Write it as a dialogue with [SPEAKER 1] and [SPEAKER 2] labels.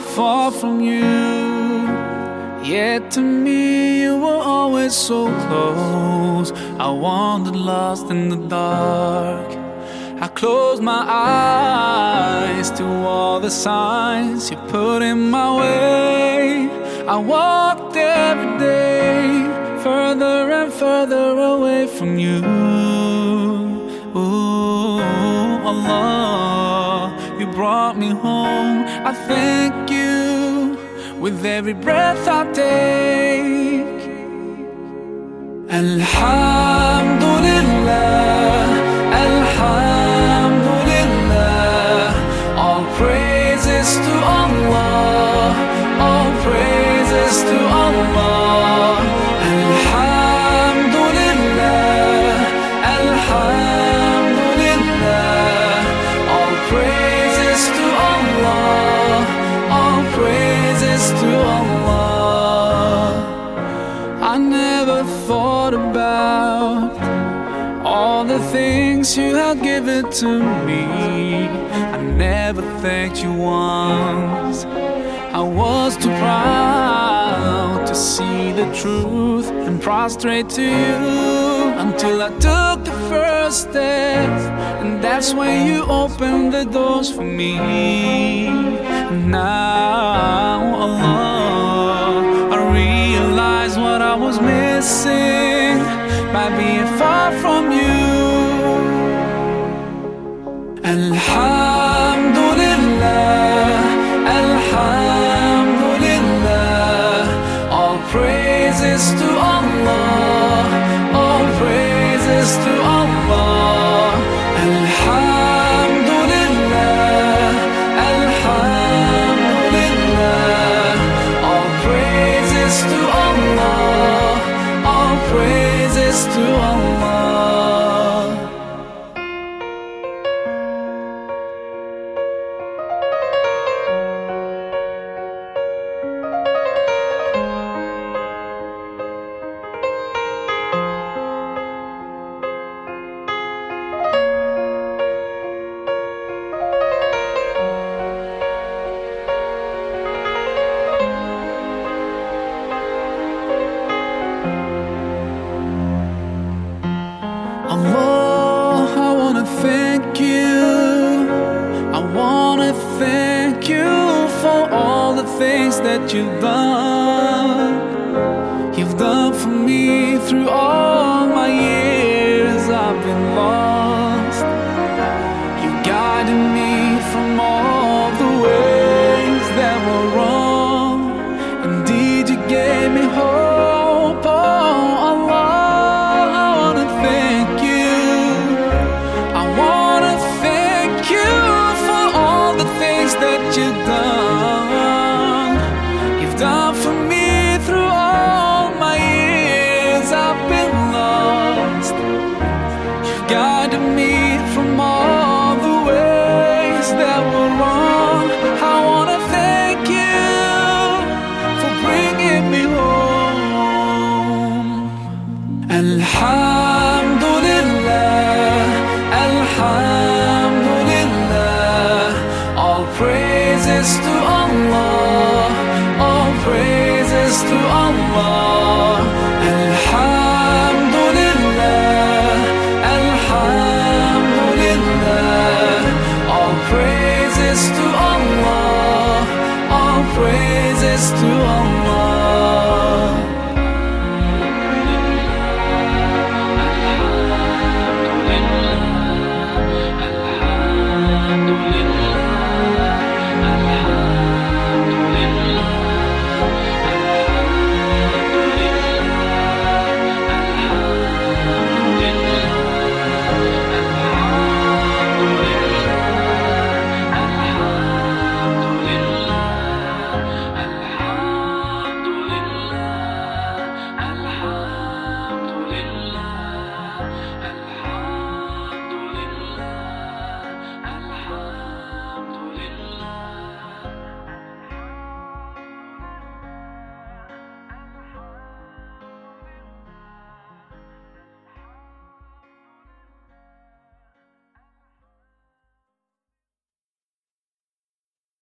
[SPEAKER 1] far from you, yet to me you were always so close. I wandered lost in the dark. I closed my eyes to all the signs you put in my way. I walked every day further and further away from you. Ooh, Allah, you brought me home. I thank you with every breath I take. Alhamdulillah, Alhamdulillah. All praises to Allah, all praises to Allah. Alhamdulillah, Alhamdulillah. All praises to Allah, all praises to Allah. I never thought about all the things you had given to me. I never thanked you once. I was too proud to see the truth and prostrate to you, until I took the first step, and that's when you opened the doors for me. And now, Allah, I realize what I was missing by being far from you. Alhamdulillah, Alhamdulillah. All praises to Allah, all praises to Allah. Alhamdulillah, Alhamdulillah. All praises to Allah, all praises to Allah. Allah, I wanna thank you. I wanna thank you for all the things that you've done. You've done for me through all my years I've been lost. You guided me from all the ways that were wrong. Indeed, you gave me hope. Oh, Allah, I wanna thank you. I wanna thank you for all the things that you've done. You've done for me through all my years I've been lost. You guided me from all the ways that were wrong. I wanna thank you for bringing me home. Alhamdulillah, Alhamdulillah. All praises to Allah, all praises to Allah. Alhamdulillah, Alhamdulillah. All praises to Allah, all praises to Allah.